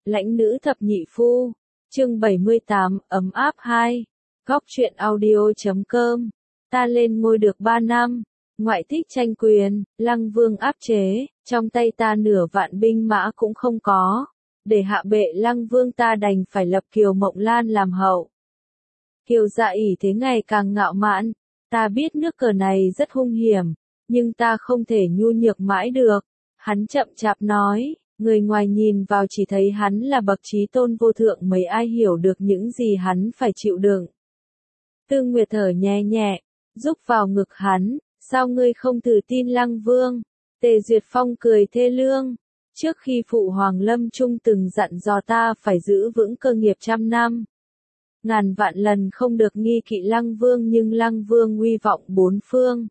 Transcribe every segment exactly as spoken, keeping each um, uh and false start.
Lãnh nữ thập nhị phu, chương bảy mươi tám, ấm áp hai, góc truyện audio chấm com. Ta lên ngôi được ba năm, ngoại thích tranh quyền, Lăng Vương áp chế, trong tay ta nửa vạn binh mã cũng không có, để hạ bệ Lăng Vương ta đành phải lập Kiều Mộng Lan làm hậu. Kiều Dạ ỷ thế ngày càng ngạo mạn, ta biết nước cờ này rất hung hiểm, nhưng ta không thể nhu nhược mãi được. Hắn chậm chạp nói, người ngoài nhìn vào chỉ thấy hắn là bậc trí tôn vô thượng, mấy ai hiểu được những gì hắn phải chịu đựng. Tương Nguyệt thở nhẹ nhẹ, rúc vào ngực hắn, sao ngươi không thử tin Lăng Vương? Tề Duyệt Phong cười thê lương, trước khi phụ hoàng lâm trung từng dặn dò ta phải giữ vững cơ nghiệp trăm năm. Ngàn vạn lần không được nghi kỵ Lăng Vương, nhưng Lăng Vương uy vọng bốn phương.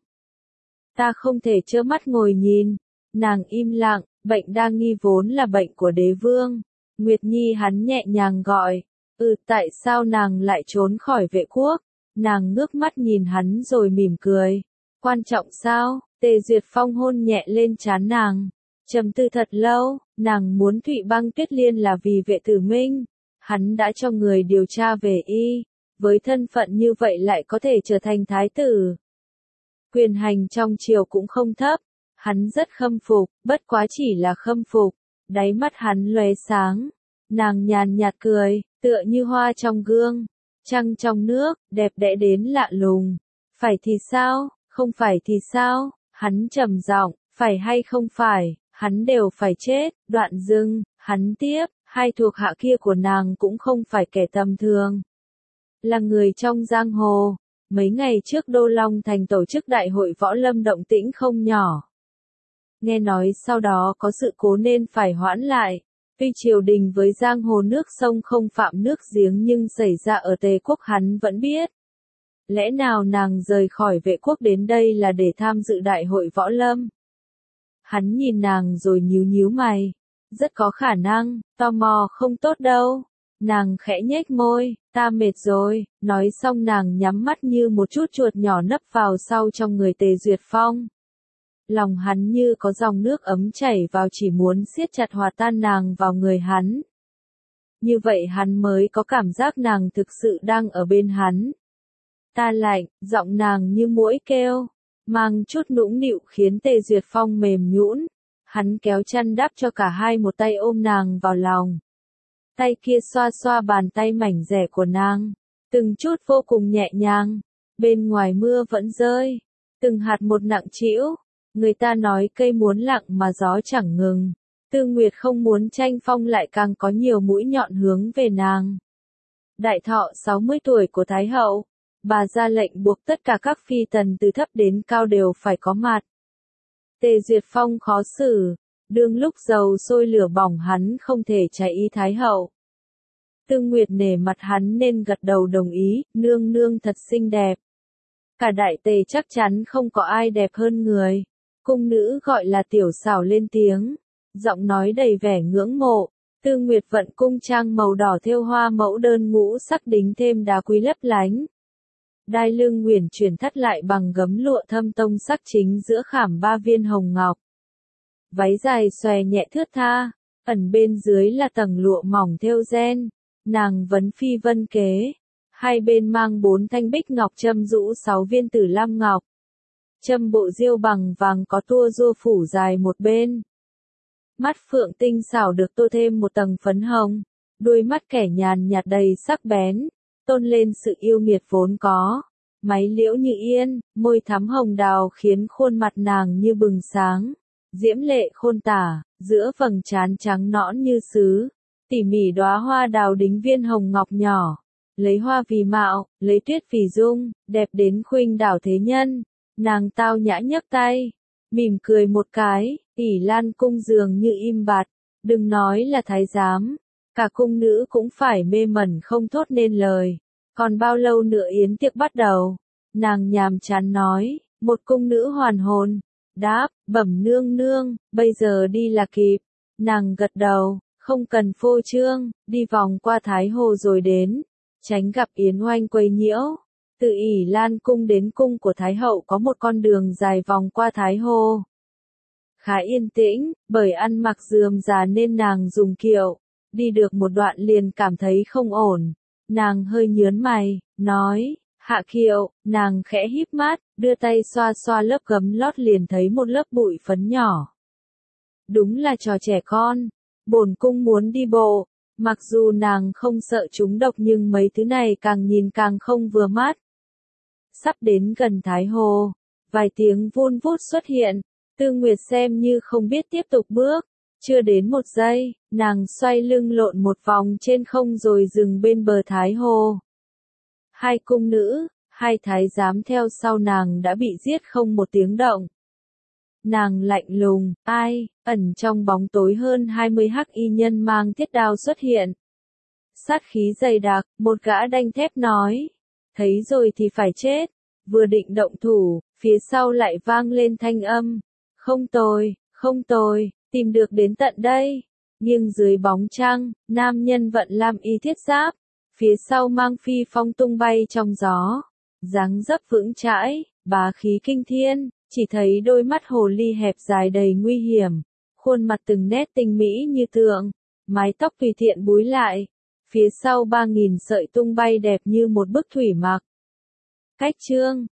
Ta không thể trơ mắt ngồi nhìn. Nàng im lặng, bệnh đa nghi vốn là bệnh của đế vương. Nguyệt Nhi hắn nhẹ nhàng gọi, ừ tại sao nàng lại trốn khỏi vệ quốc? Nàng ngước mắt nhìn hắn rồi mỉm cười. Quan trọng sao? Tề Duyệt Phong hôn nhẹ lên trán nàng. Trầm tư thật lâu, nàng muốn Thụy Băng Tuyết Liên là vì Vệ Tử Minh. Hắn đã cho người điều tra về y, với thân phận như vậy lại có thể trở thành thái tử. Quyền hành trong triều cũng không thấp, hắn rất khâm phục, bất quá chỉ là khâm phục. Đáy mắt hắn lóe sáng, nàng nhàn nhạt cười, tựa như hoa trong gương, trăng trong nước, đẹp đẽ đến lạ lùng. Phải thì sao, không phải thì sao? Hắn trầm giọng, phải hay không phải, hắn đều phải chết. Đoạn dừng, hắn tiếp, hai thuộc hạ kia của nàng cũng không phải kẻ tầm thường, là người trong giang hồ. Mấy ngày trước Đô Long Thành tổ chức đại hội võ lâm động tĩnh không nhỏ. Nghe nói sau đó có sự cố nên phải hoãn lại. Tuy triều đình với giang hồ nước sông không phạm nước giếng nhưng xảy ra ở Tề quốc hắn vẫn biết. Lẽ nào nàng rời khỏi Vệ quốc đến đây là để tham dự đại hội võ lâm? Hắn nhìn nàng rồi nhíu nhíu mày. Rất có khả năng, tò mò không tốt đâu. Nàng khẽ nhếch môi, ta mệt rồi. Nói xong nàng nhắm mắt như một chút chuột nhỏ nấp vào sau trong người Tề Duyệt Phong. Lòng hắn như có dòng nước ấm chảy vào, chỉ muốn siết chặt hòa tan nàng vào người hắn. Như vậy hắn mới có cảm giác nàng thực sự đang ở bên hắn. Ta lạnh, giọng nàng như muỗi kêu, mang chút nũng nịu khiến Tề Duyệt Phong mềm nhũn. Hắn kéo chăn đắp cho cả hai, một tay ôm nàng vào lòng. Tay kia xoa xoa bàn tay mảnh dẻ của nàng, từng chút vô cùng nhẹ nhàng. Bên ngoài mưa vẫn rơi, từng hạt một nặng trĩu. Người ta nói cây muốn lặng mà gió chẳng ngừng. Tư Nguyệt không muốn tranh phong lại càng có nhiều mũi nhọn hướng về nàng. Đại thọ sáu mươi tuổi của Thái hậu, bà ra lệnh buộc tất cả các phi tần từ thấp đến cao đều phải có mặt. Tề Duyệt Phong khó xử, đương lúc dầu sôi lửa bỏng hắn không thể trái ý Thái hậu. Tư Nguyệt nể mặt hắn nên gật đầu đồng ý, nương nương thật xinh đẹp. Cả đại Tề chắc chắn không có ai đẹp hơn người. Cung nữ gọi là Tiểu Xảo lên tiếng, giọng nói đầy vẻ ngưỡng mộ. Tư Nguyệt vận cung trang màu đỏ thêu hoa mẫu đơn ngũ sắc đính thêm đá quý lấp lánh. Đai lưng uyển chuyển thắt lại bằng gấm lụa thâm tông sắc chính giữa khảm ba viên hồng ngọc. Váy dài xòe nhẹ thướt tha, ẩn bên dưới là tầng lụa mỏng thêu ren. Nàng vấn phi vân kế, hai bên mang bốn thanh bích ngọc châm rũ sáu viên tử lam ngọc. Châm bộ diêu bằng vàng có tua rua phủ dài một bên. Mắt phượng tinh xảo được tô thêm một tầng phấn hồng, đuôi mắt kẻ nhàn nhạt đầy sắc bén, tôn lên sự yêu nghiệt vốn có. Máy liễu như yên, môi thắm hồng đào khiến khuôn mặt nàng như bừng sáng, diễm lệ khôn tả, giữa vầng trán trắng nõn như sứ, tỉ mỉ đóa hoa đào đính viên hồng ngọc nhỏ, lấy hoa vì mạo, lấy tuyết vì dung, đẹp đến khuynh đảo thế nhân. Nàng tao nhã nhấc tay, mỉm cười một cái, ỷ Lan cung dường như im bặt, đừng nói là thái giám, cả cung nữ cũng phải mê mẩn không thốt nên lời. Còn bao lâu nữa yến tiệc bắt đầu? Nàng nhàm chán nói, một cung nữ hoàn hồn, đáp, bẩm nương nương, bây giờ đi là kịp. Nàng gật đầu, không cần phô trương, đi vòng qua Thái Hồ rồi đến, tránh gặp yến oanh quấy nhiễu. Từ ỷ Lan cung đến cung của Thái hậu có một con đường dài vòng qua Thái Hồ. Khá yên tĩnh, bởi ăn mặc rườm rà nên nàng dùng kiệu. đi được một đoạn liền cảm thấy không ổn. Nàng hơi nhớn mày, nói, Hạ Kiều, nàng khẽ híp mắt, đưa tay xoa xoa lớp gấm lót liền thấy một lớp bụi phấn nhỏ. Đúng là trò trẻ con, bổn cung muốn đi bộ, mặc dù nàng không sợ chúng độc nhưng mấy thứ này càng nhìn càng không vừa mắt. Sắp đến gần Thái Hồ, vài tiếng vun vút xuất hiện, Tư Nguyệt xem như không biết tiếp tục bước, chưa đến một giây, nàng xoay lưng lộn một vòng trên không rồi dừng bên bờ Thái Hồ. Hai cung nữ, hai thái giám theo sau nàng đã bị giết không một tiếng động. Nàng lạnh lùng, ai, ẩn trong bóng tối hơn hai mươi hắc y nhân mang thiết đao xuất hiện. Sát khí dày đặc, một gã đanh thép nói, thấy rồi thì phải chết, vừa định động thủ, phía sau lại vang lên thanh âm, không tồi, không tồi, tìm được đến tận đây. Nhưng dưới bóng trăng, nam nhân vận lam y thiết giáp, phía sau mang phi phong tung bay trong gió, dáng dấp vững chãi, bá khí kinh thiên, chỉ thấy đôi mắt hồ ly hẹp dài đầy nguy hiểm, khuôn mặt từng nét tinh mỹ như tượng, mái tóc tùy tiện búi lại, phía sau ba nghìn sợi tung bay đẹp như một bức thủy mặc. Cách chương